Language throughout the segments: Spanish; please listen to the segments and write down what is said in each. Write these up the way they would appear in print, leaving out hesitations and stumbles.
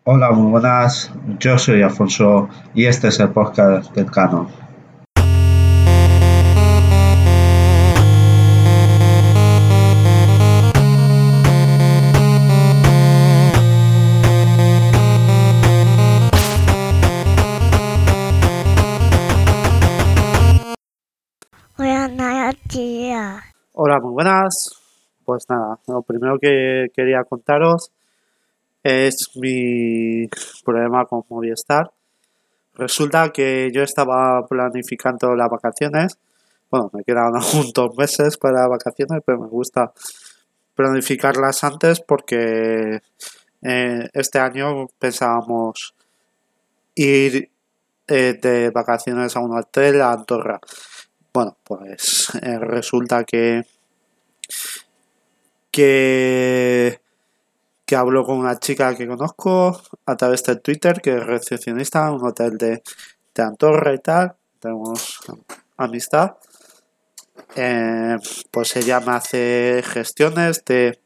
Hola, muy buenas. Yo soy Alfonso y este es el podcast del Canon. Buenos días. Hola, muy buenas. Pues nada, lo primero que quería contaros es mi problema con Movistar. Resulta que yo estaba planificando las vacaciones. Bueno, me quedan aún 2 meses para vacaciones, pero me gusta planificarlas antes porque este año pensábamos ir de vacaciones a un hotel a Andorra. Bueno, pues resulta que que hablo con una chica que conozco a través de Twitter, que es recepcionista en un hotel de Andorra y tal. Tenemos amistad. Pues ella me hace gestiones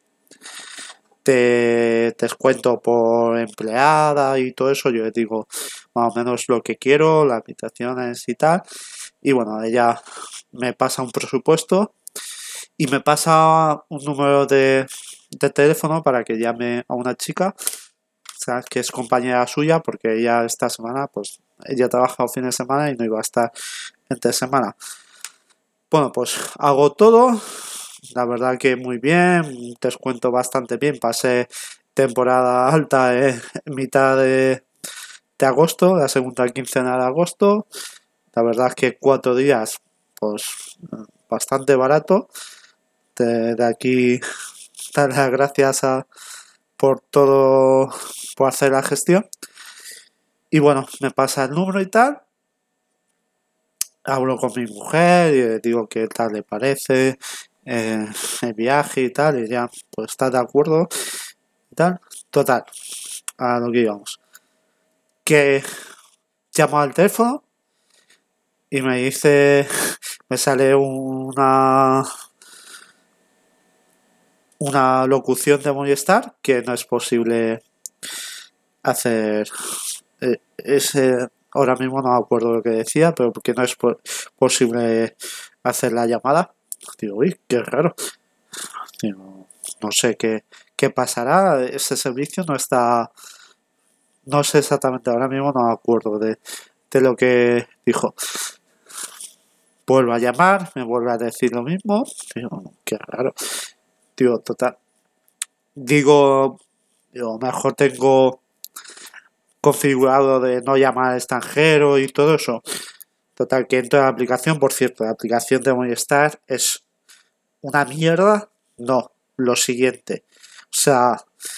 de descuento por empleada y todo eso. Yo le digo más o menos lo que quiero, las habitaciones y tal. Y bueno, ella me pasa un presupuesto y me pasa un número de teléfono para que llame a una chica, o sea, que es compañera suya, porque ella esta semana, pues ella trabaja los fines de semana y no iba a estar entre semana. Bueno, pues hago todo, la verdad que muy bien, descuento bastante bien, pasé temporada alta en mitad de agosto, la segunda quincena de agosto, la verdad es que 4 días, pues bastante barato. De aquí dar las gracias por todo, por hacer la gestión. Y bueno, me pasa el número y tal. Hablo con mi mujer y le digo qué tal le parece el viaje y tal. Y ya, pues está de acuerdo y tal. Total, a lo que íbamos. Que llamo al teléfono y me dice, me sale una locución de Movistar que no es posible hacer ese. Ahora mismo no me acuerdo lo que decía, pero porque no es posible hacer la llamada. Digo, uy, qué raro. Digo, no sé qué pasará. Ese servicio no está. No sé exactamente, ahora mismo no me acuerdo de lo que dijo. Vuelvo a llamar, me vuelve a decir lo mismo. Digo, qué raro. Digo, total. Digo, mejor tengo configurado de no llamar al extranjero y todo eso. Total, que entro a la aplicación. Por cierto, la aplicación de Movistar es una mierda. No, lo siguiente. O sea,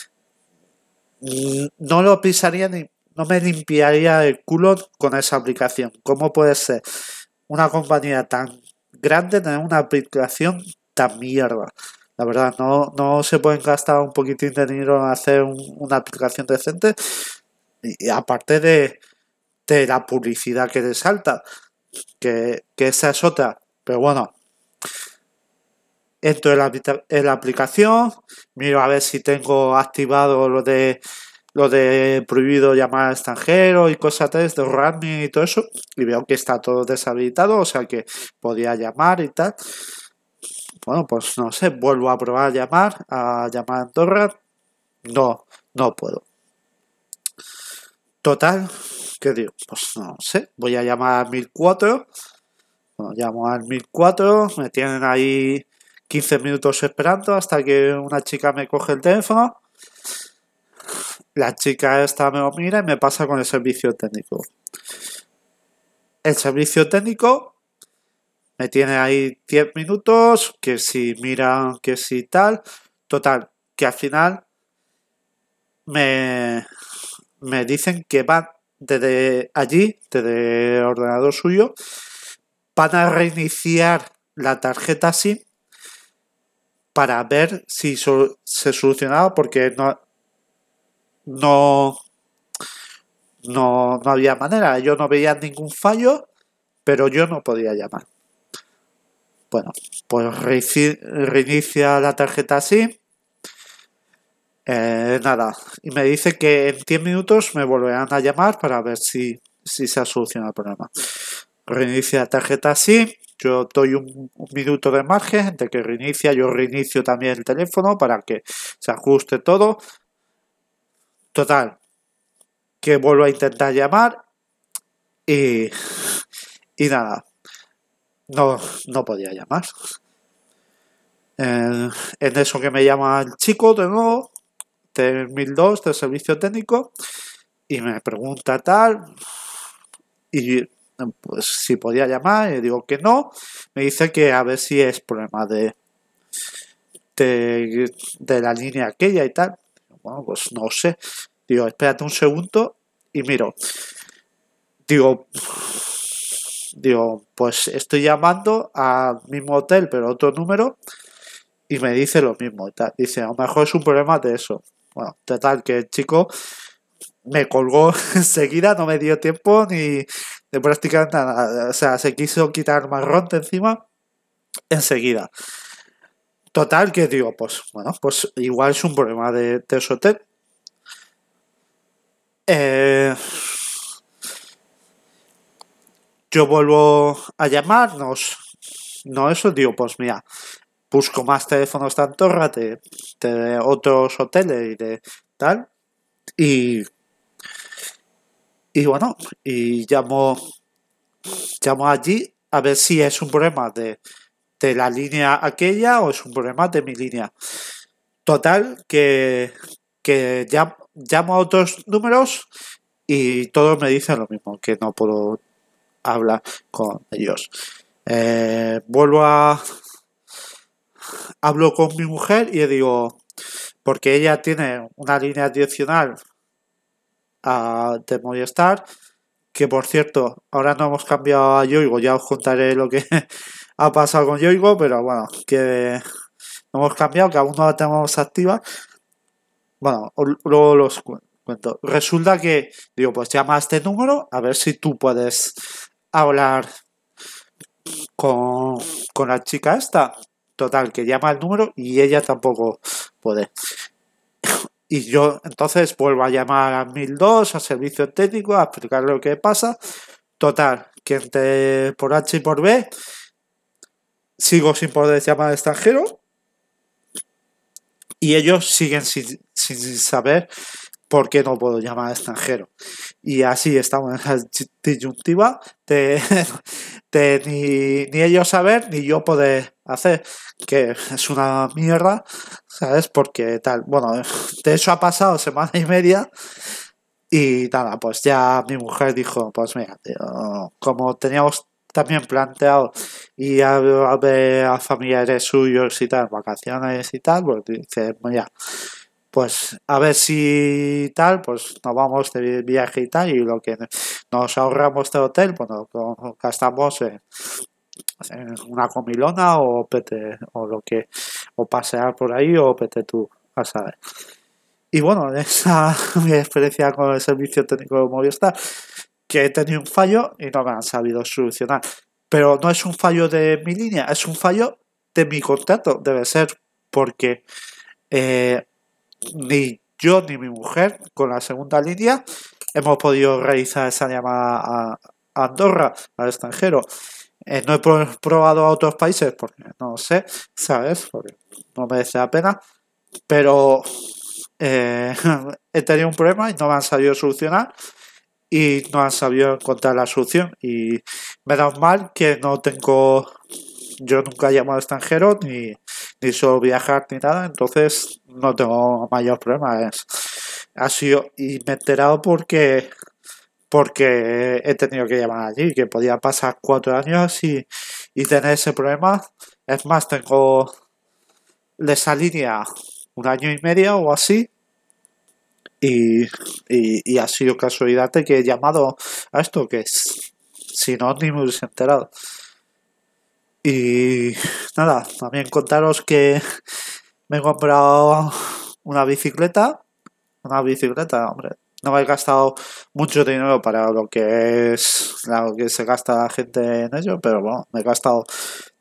no lo pisaría ni. No me limpiaría el culo con esa aplicación. ¿Cómo puede ser una compañía tan grande tener una aplicación tan mierda? La verdad, no se pueden gastar un poquitín de dinero en hacer una aplicación decente. Y aparte de la publicidad que te salta, que esa es otra. Pero bueno, entro en la aplicación, miro a ver si tengo activado lo de prohibido llamar al extranjero y cosas de roaming y todo eso, y veo que está todo deshabilitado, o sea que podía llamar y tal. Bueno, pues no sé, vuelvo a probar a llamar a Andorra. No puedo. Total, ¿qué digo? Pues no sé, voy a llamar al 1004. Bueno, llamo al 1004, me tienen ahí 15 minutos esperando hasta que una chica me coge el teléfono. La chica esta me lo mira y me pasa con el servicio técnico. El servicio técnico me tiene ahí 10 minutos, que si miran, que si tal. Total, que al final me dicen que van desde allí, desde el ordenador suyo, van a reiniciar la tarjeta SIM para ver si se solucionaba, porque no, no había manera. Yo no veía ningún fallo, pero yo no podía llamar. Bueno, pues reinicia la tarjeta SIM. Nada, y me dice que en 10 minutos me volverán a llamar para ver si se ha solucionado el problema. Reinicia la tarjeta sí, yo doy un minuto de margen de que reinicia, yo reinicio también el teléfono para que se ajuste todo. Total, que vuelvo a intentar llamar y nada, no podía llamar. En eso que me llama el chico de nuevo, del 1002, del servicio técnico, y me pregunta tal, y pues si podía llamar, y digo que no, me dice que a ver si es problema de la línea aquella y tal. Bueno, pues no sé. Digo, espérate un segundo y miro. Digo, pues estoy llamando al mismo hotel, pero otro número, y me dice lo mismo. Dice, a lo mejor es un problema de eso. Bueno, total, que el chico me colgó enseguida, no me dio tiempo ni de prácticamente nada. O sea, se quiso quitar el marrón de encima enseguida. Total, que digo, pues bueno, pues igual es un problema de ese hotel. Yo vuelvo a llamarnos. No, eso digo, pues mira, busco más teléfonos de Andorra, de otros hoteles y de tal. Y bueno, y llamo allí a ver si es un problema de la línea aquella o es un problema de mi línea. Total, que llamo a otros números y todos me dicen lo mismo, que no puedo hablar con ellos. Hablo con mi mujer y le digo, porque ella tiene una línea adicional de Movistar, que por cierto, ahora no hemos cambiado a Yoigo, ya os contaré lo que ha pasado con Yoigo, pero bueno, que no hemos cambiado, que aún no la tenemos activa. Bueno, luego los cuento. Resulta que, digo, pues llama a este número a ver si tú puedes hablar con la chica esta. Total, que llama al número y ella tampoco puede. Y yo entonces vuelvo a llamar a 1002, a servicio técnico, a explicar lo que pasa. Total, que entre por H y por B sigo sin poder llamar al extranjero y ellos siguen sin saber por qué no puedo llamar al extranjero. Y así estamos en la disyuntiva de ni ellos saber ni yo poder hacer, que es una mierda, ¿sabes? Porque tal, bueno, de hecho ha pasado semana y media y nada, pues ya mi mujer dijo, pues mira, tío, como teníamos también planteado y a ver a familiares suyos y tal, vacaciones y tal, pues dice, ya, pues a ver si tal, pues nos vamos de viaje y tal, y lo que nos ahorramos de hotel, pues lo gastamos en una comilona o pete, o lo que, o pasear por ahí o pete tú a saber. Y bueno, esa mi experiencia con el servicio técnico de Movistar, que he tenido un fallo y no me han sabido solucionar. Pero no es un fallo de mi línea, es un fallo de mi contrato, debe ser, porque ni yo ni mi mujer con la segunda línea hemos podido realizar esa llamada a Andorra, al extranjero. No he probado a otros países porque no sé, ¿sabes? Porque no merece la pena, pero he tenido un problema y no me han sabido solucionar y no han sabido encontrar la solución. Y menos mal que no tengo, yo nunca he llamado al extranjero ni suelo viajar ni nada, entonces no tengo mayor problema. Ha sido, y me he enterado porque he tenido que llamar allí, que podía pasar 4 años y tener ese problema. Es más, tengo de esa línea 1 año y medio o así, y ha sido casualidad de que he llamado a esto, que es, si no, ni me hubiese enterado. Y nada, también contaros que me he comprado una bicicleta, hombre. No me he gastado mucho dinero para lo que se gasta la gente en ello, pero bueno, me he gastado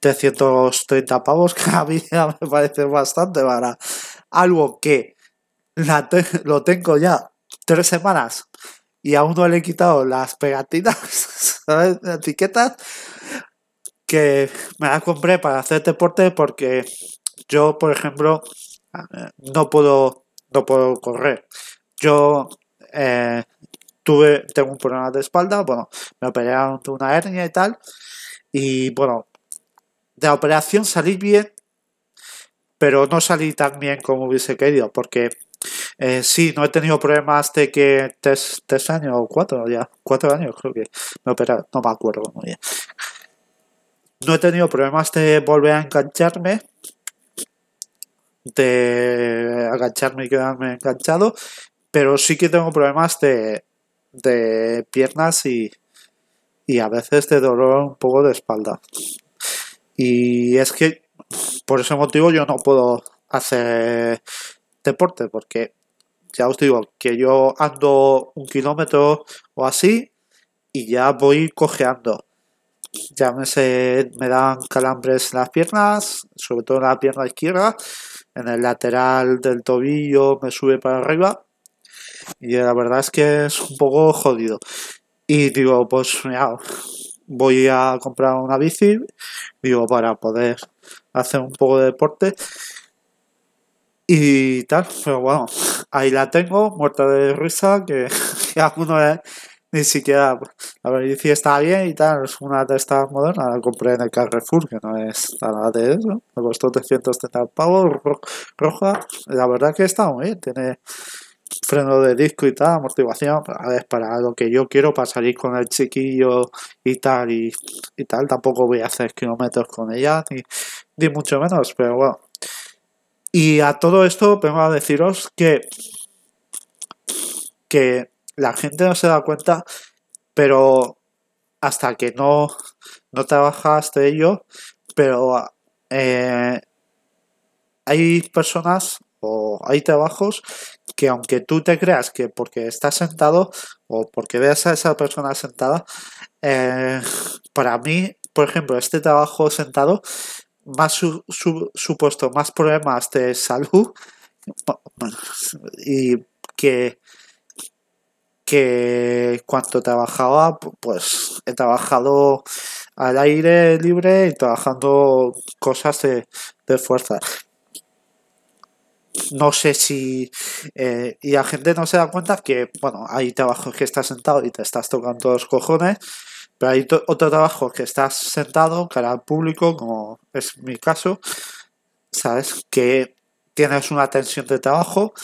330 pavos, que a mí ya me parece bastante para algo que lo tengo ya 3 semanas y aún no le he quitado las pegatinas, ¿sabes? Las etiquetas que me la compré para hacer deporte porque yo, por ejemplo, no puedo correr. Yo eh, tengo un problema de espalda, bueno, me operaron de una hernia y tal, y bueno, de la operación salí bien, pero no salí tan bien como hubiese querido, porque sí, no he tenido problemas de que 3 años o 4 años creo que me operaron, no me acuerdo muy bien. No he tenido problemas de volver a agacharme y quedarme enganchado, pero sí que tengo problemas de piernas y a veces de dolor un poco de espalda. Y es que por ese motivo yo no puedo hacer deporte, porque ya os digo que yo ando 1 kilómetro o así y ya voy cojeando. Ya me dan calambres en las piernas, sobre todo en la pierna izquierda, en el lateral del tobillo me sube para arriba y la verdad es que es un poco jodido. Y digo, pues mira, voy a comprar una bici, digo, para poder hacer un poco de deporte y tal, pero bueno, ahí la tengo, muerta de risa, que aún no ni siquiera, la bici está bien y tal, es una de estas modernas, la compré en el Carrefour, que no es nada de eso, me costó 330 pavos, roja, la verdad que está muy bien, tiene freno de disco y tal, amortiguación, a ver, para lo que yo quiero, para salir con el chiquillo y tal, y tal, tampoco voy a hacer kilómetros con ella, ni mucho menos, pero bueno. Y a todo esto vengo a deciros que la gente no se da cuenta, pero hasta que no trabajas de ello, pero hay personas o hay trabajos que aunque tú te creas que porque estás sentado o porque veas a esa persona sentada, para mí, por ejemplo, este trabajo sentado me ha supuesto más problemas de salud y que cuando trabajaba, pues he trabajado al aire libre y trabajando cosas de fuerza. No sé si... y la gente no se da cuenta que, bueno, hay trabajos que estás sentado y te estás tocando los cojones, pero hay otro trabajo que estás sentado cara al público, como es mi caso, ¿sabes? Que tienes una tensión de trabajo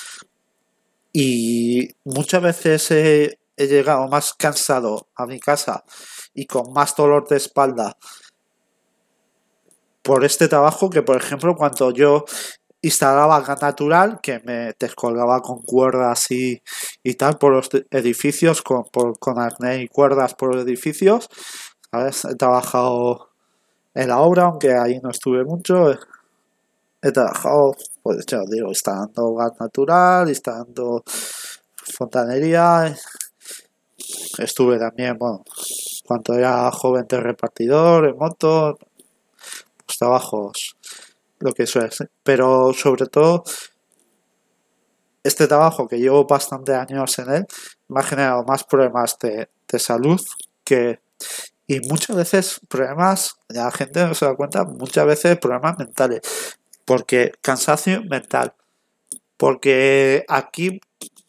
y muchas veces he llegado más cansado a mi casa y con más dolor de espalda por este trabajo que, por ejemplo, cuando yo instalaba gas natural, que me descolgaba con cuerdas y tal por los edificios, con arnés y cuerdas por los edificios, ¿sabes? He trabajado en la obra, aunque ahí no estuve mucho. He trabajado, pues ya os digo, instalando gas natural, instalando fontanería. Estuve también, bueno, cuando era joven de repartidor, en moto, pues trabajos, lo que eso es. Pero sobre todo, este trabajo que llevo bastantes años en él, me ha generado más problemas de salud que... Y muchas veces problemas, la gente no se da cuenta, muchas veces problemas mentales. Porque cansancio mental. Porque aquí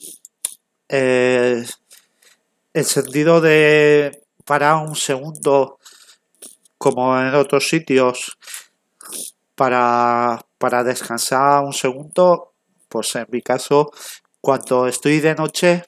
eh, el sentido de parar un segundo, como en otros sitios, para descansar un segundo, pues en mi caso, cuando estoy de noche,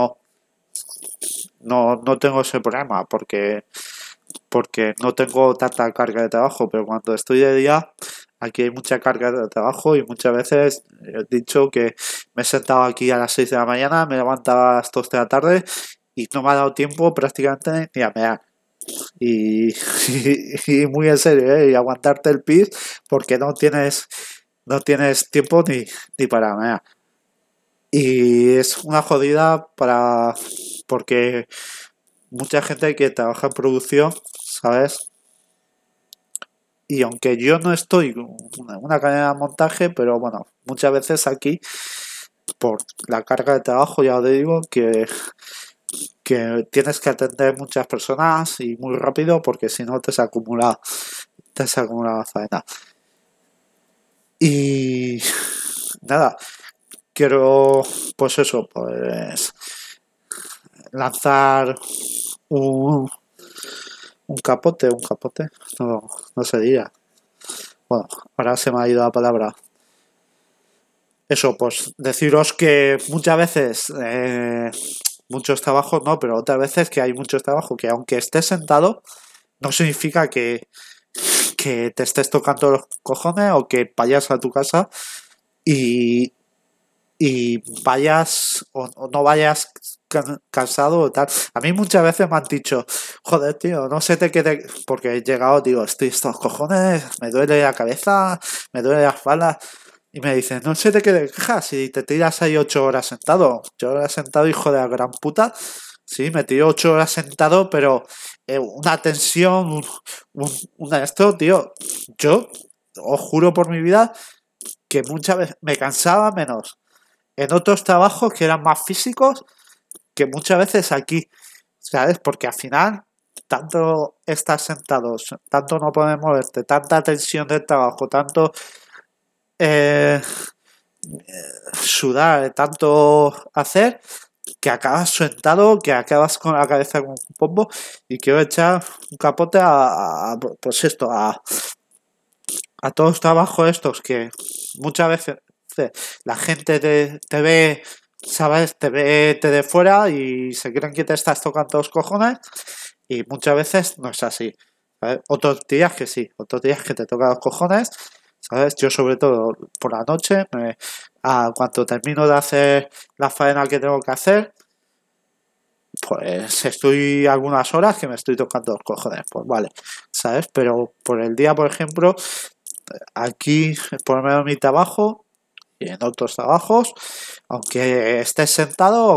no tengo ese problema, porque no tengo tanta carga de trabajo, pero cuando estoy de día, aquí hay mucha carga de trabajo y muchas veces he dicho que me he sentado aquí a las 6 de la mañana, me levantaba a las 2 de la tarde y no me ha dado tiempo prácticamente ni a mear. Y, y muy en serio, ¿eh? Y aguantarte el pis porque no tienes tiempo ni para mear. Y es una jodida porque mucha gente que trabaja en producción, ¿sabes? Y aunque yo no estoy en una cadena de montaje, pero bueno, muchas veces aquí por la carga de trabajo, ya os digo, que tienes que atender muchas personas y muy rápido porque si no te se acumula la faena. Y nada, quiero pues eso, pues lanzar un capote, no se diría. Bueno, ahora se me ha ido la palabra. Eso, pues deciros que muchas veces muchos trabajos no, pero otras veces que hay muchos trabajos que aunque estés sentado, no significa que te estés tocando los cojones o que vayas a tu casa y vayas o no vayas cansado o tal. A mí muchas veces me han dicho, joder, tío, no se te quede, porque he llegado, digo, estoy estos cojones, me duele la cabeza, me duele la espalda. Y me dicen, no se te quede quejas si te tiras ahí 8 horas sentado. 8 horas sentado, hijo de la gran puta. Sí, me tiro 8 horas sentado, pero una tensión, esto, tío. Yo os juro por mi vida que muchas veces me cansaba menos en otros trabajos que eran más físicos que muchas veces aquí, ¿sabes? Porque al final, tanto estar sentados, tanto no poder moverte, tanta tensión del trabajo, tanto sudar, tanto hacer, que acabas sentado, que acabas con la cabeza con un pombo y quiero echar un capote pues esto, a todos los trabajos estos que muchas veces la gente te ve, ¿sabes? Te ve de fuera y se creen que te estás tocando los cojones y muchas veces no es así. ¿Sabes? Otros días que sí, otros días que te tocan los cojones, ¿sabes? Yo sobre todo por la noche, cuando termino de hacer la faena que tengo que hacer, pues estoy algunas horas que me estoy tocando los cojones, pues vale, ¿sabes? Pero por el día, por ejemplo, aquí, por lo menos en mi trabajo y en otros trabajos, aunque estés sentado,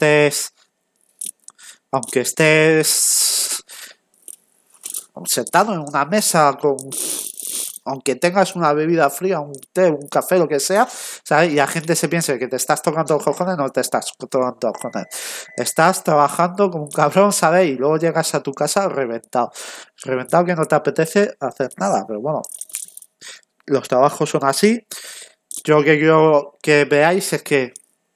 aunque estés sentado en una mesa aunque tengas una bebida fría, un té, un café, lo que sea, ¿sabes? Y la gente se piense que te estás tocando los cojones, no te estás tocando los cojones. Estás trabajando como un cabrón, ¿sabes? Y luego llegas a tu casa reventado. Reventado que no te apetece hacer nada, pero bueno, los trabajos son así. Yo lo que quiero que veáis es que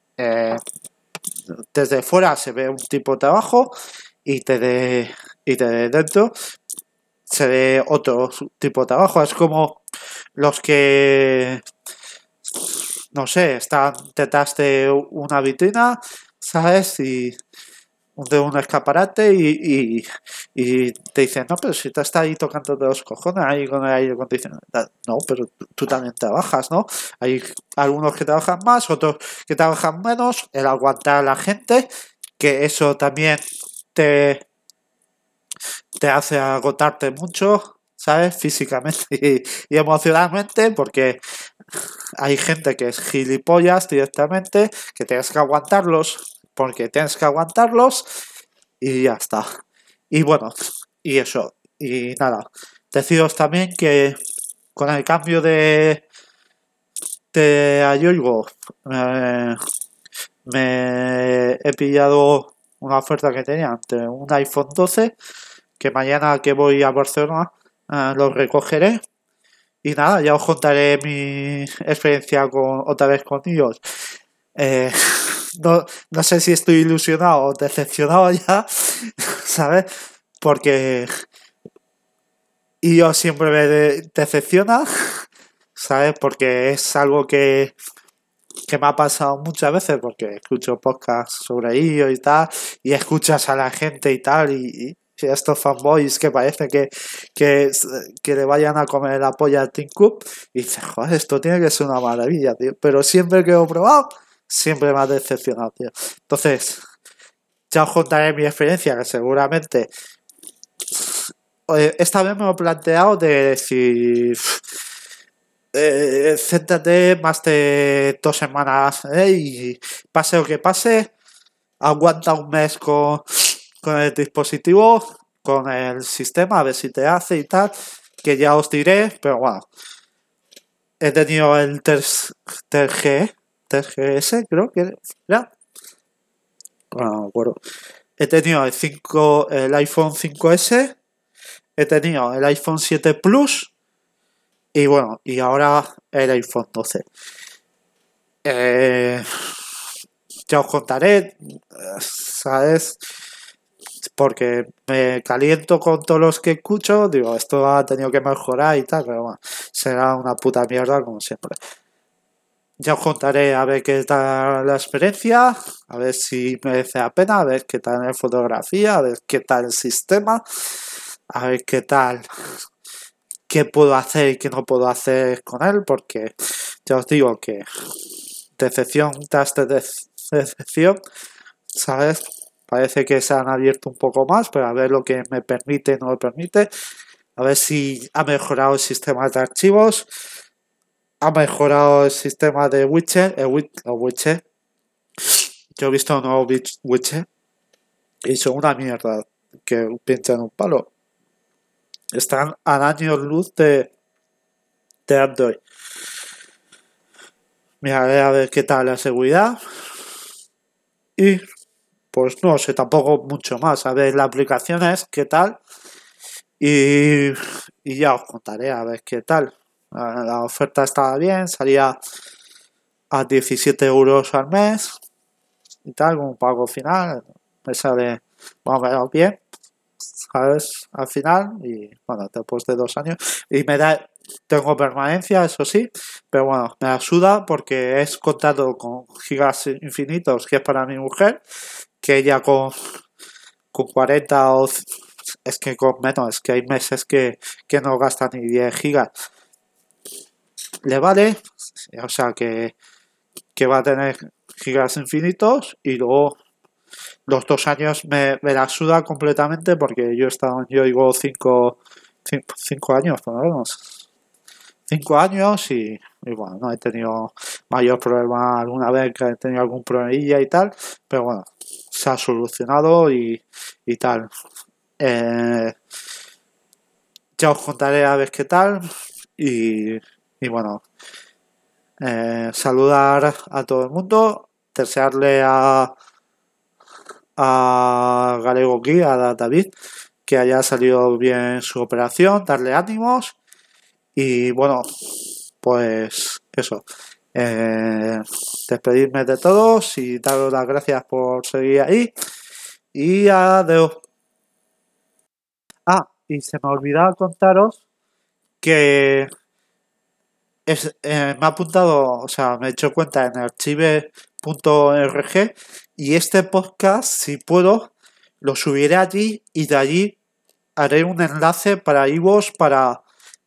desde fuera se ve un tipo de trabajo y desde dentro se ve otro tipo de trabajo. Es como los que, no sé, están detrás de una vitrina, ¿sabes? Y de un escaparate y te dicen, no, pero si te está ahí tocando de los cojones ahí con el aire acondicionado. No, pero tú también trabajas, ¿no? Hay algunos que trabajan más, otros que trabajan menos, el aguantar a la gente, que eso también te hace agotarte mucho, ¿sabes? Físicamente y emocionalmente, porque hay gente que es gilipollas directamente, que tienes que aguantarlos, porque tienes que aguantarlos y ya está. Y bueno, y eso, y nada. Deciros también que con el cambio de Ayoigo me he pillado una oferta que tenía ante un iPhone 12 que mañana que voy a Barcelona lo recogeré y nada, ya os contaré mi experiencia otra vez con ellos. No sé si estoy ilusionado o decepcionado ya, ¿sabes? Porque ellos siempre me decepciona, ¿sabes? Porque es algo que me ha pasado muchas veces porque escucho podcasts sobre ellos y tal y escuchas a la gente y tal y estos fanboys que parece que le vayan a comer la polla al Team Cup y dices, joder, esto tiene que ser una maravilla, tío, pero siempre que lo he probado siempre me ha decepcionado, tío. Entonces ya os contaré mi experiencia que seguramente esta vez me lo he planteado de decir céntrate más de 2 semanas y pase lo que pase, aguanta un mes con el dispositivo, con el sistema, a ver si te hace y tal, que ya os diré, pero bueno, he tenido el 3G, 3GS, creo que era. Bueno, no me acuerdo. He tenido el iPhone 5S, he tenido el iPhone 7 Plus y bueno, y ahora el iPhone 12. Ya os contaré, ¿sabes? Porque me caliento con todos los que escucho, digo, esto ha tenido que mejorar y tal, pero bueno, será una puta mierda como siempre. Ya os contaré a ver qué tal la experiencia, a ver si merece la pena, a ver qué tal la fotografía, a ver qué tal el sistema, a ver qué tal, qué puedo hacer y qué no puedo hacer con él, porque ya os digo que decepción tras decepción, ¿sabes? Parece que se han abierto un poco más, pero a ver lo que me permite y no me permite, a ver si ha mejorado el sistema de archivos, ha mejorado el sistema de widget, widget. Yo he visto un nuevo widget y son una mierda que pinchan un palo. Están a años luz de Android. Miraré a ver qué tal la seguridad y pues no sé tampoco mucho más, a ver las aplicaciones qué tal y ya os contaré a ver qué tal. La oferta estaba bien, salía a 17 euros al mes y tal, como pago final, me sale más o menos bien, ¿sabes? Al final, y bueno, después de 2 años, y tengo permanencia, eso sí, pero bueno, me ayuda porque es contado con gigas infinitos, que es para mi mujer, que ella con 40 o es que con menos, es que hay meses que no gastan ni 10 gigas. Le vale, o sea que va a tener gigas infinitos y luego los 2 años me la suda completamente porque yo digo 5 años, por lo menos. 5 años y bueno, no he tenido mayor problema alguna vez que he tenido algún problemilla y tal, pero bueno, se ha solucionado y tal. Ya os contaré a ver qué tal y bueno, saludar a todo el mundo, desearle a Galego aquí, a David, que haya salido bien su operación, darle ánimos y bueno, pues eso, despedirme de todos y daros las gracias por seguir ahí y adiós. Y se me olvidaba contaros que me ha apuntado, o sea, me he hecho cuenta en archive.org y este podcast, si puedo, lo subiré allí y de allí haré un enlace para iVoox para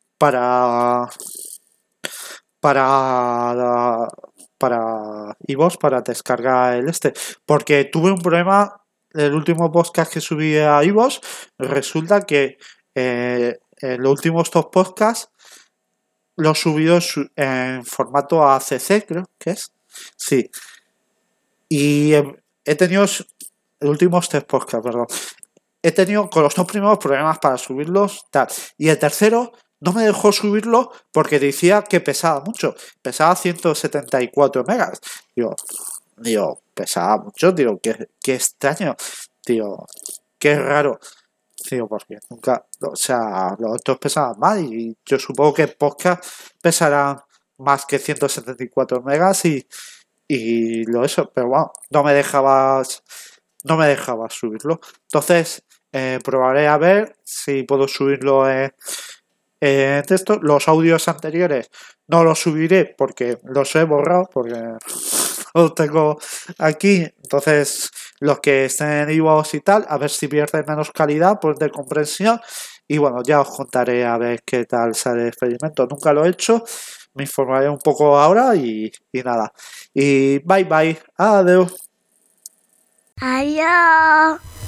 iVoox para descargar porque tuve un problema el último podcast que subí a iVoox. Resulta que en los últimos 2 podcasts lo he subido en formato ACC, creo que es. Sí. Y he tenido los últimos 3 podcasts, perdón. He tenido con los 2 primeros problemas para subirlos, tal. Y el tercero no me dejó subirlo porque decía que pesaba mucho. Pesaba 174 megas. Digo, pesaba mucho. Digo, qué extraño. Digo, qué raro. Digo, porque nunca, o sea, los otros pesaban más y yo supongo que podcast pesarán más que 174 megas y lo eso, pero bueno, no me dejabas subirlo. Entonces, probaré a ver si puedo subirlo en texto. Los audios anteriores no los subiré porque los he borrado, porque los tengo aquí. Entonces, los que estén en iVoox y tal, a ver si pierden menos calidad pues de comprensión. Y bueno, ya os contaré a ver qué tal sale el experimento. Nunca lo he hecho. Me informaré un poco ahora y nada. Y bye bye. Adiós. Adiós.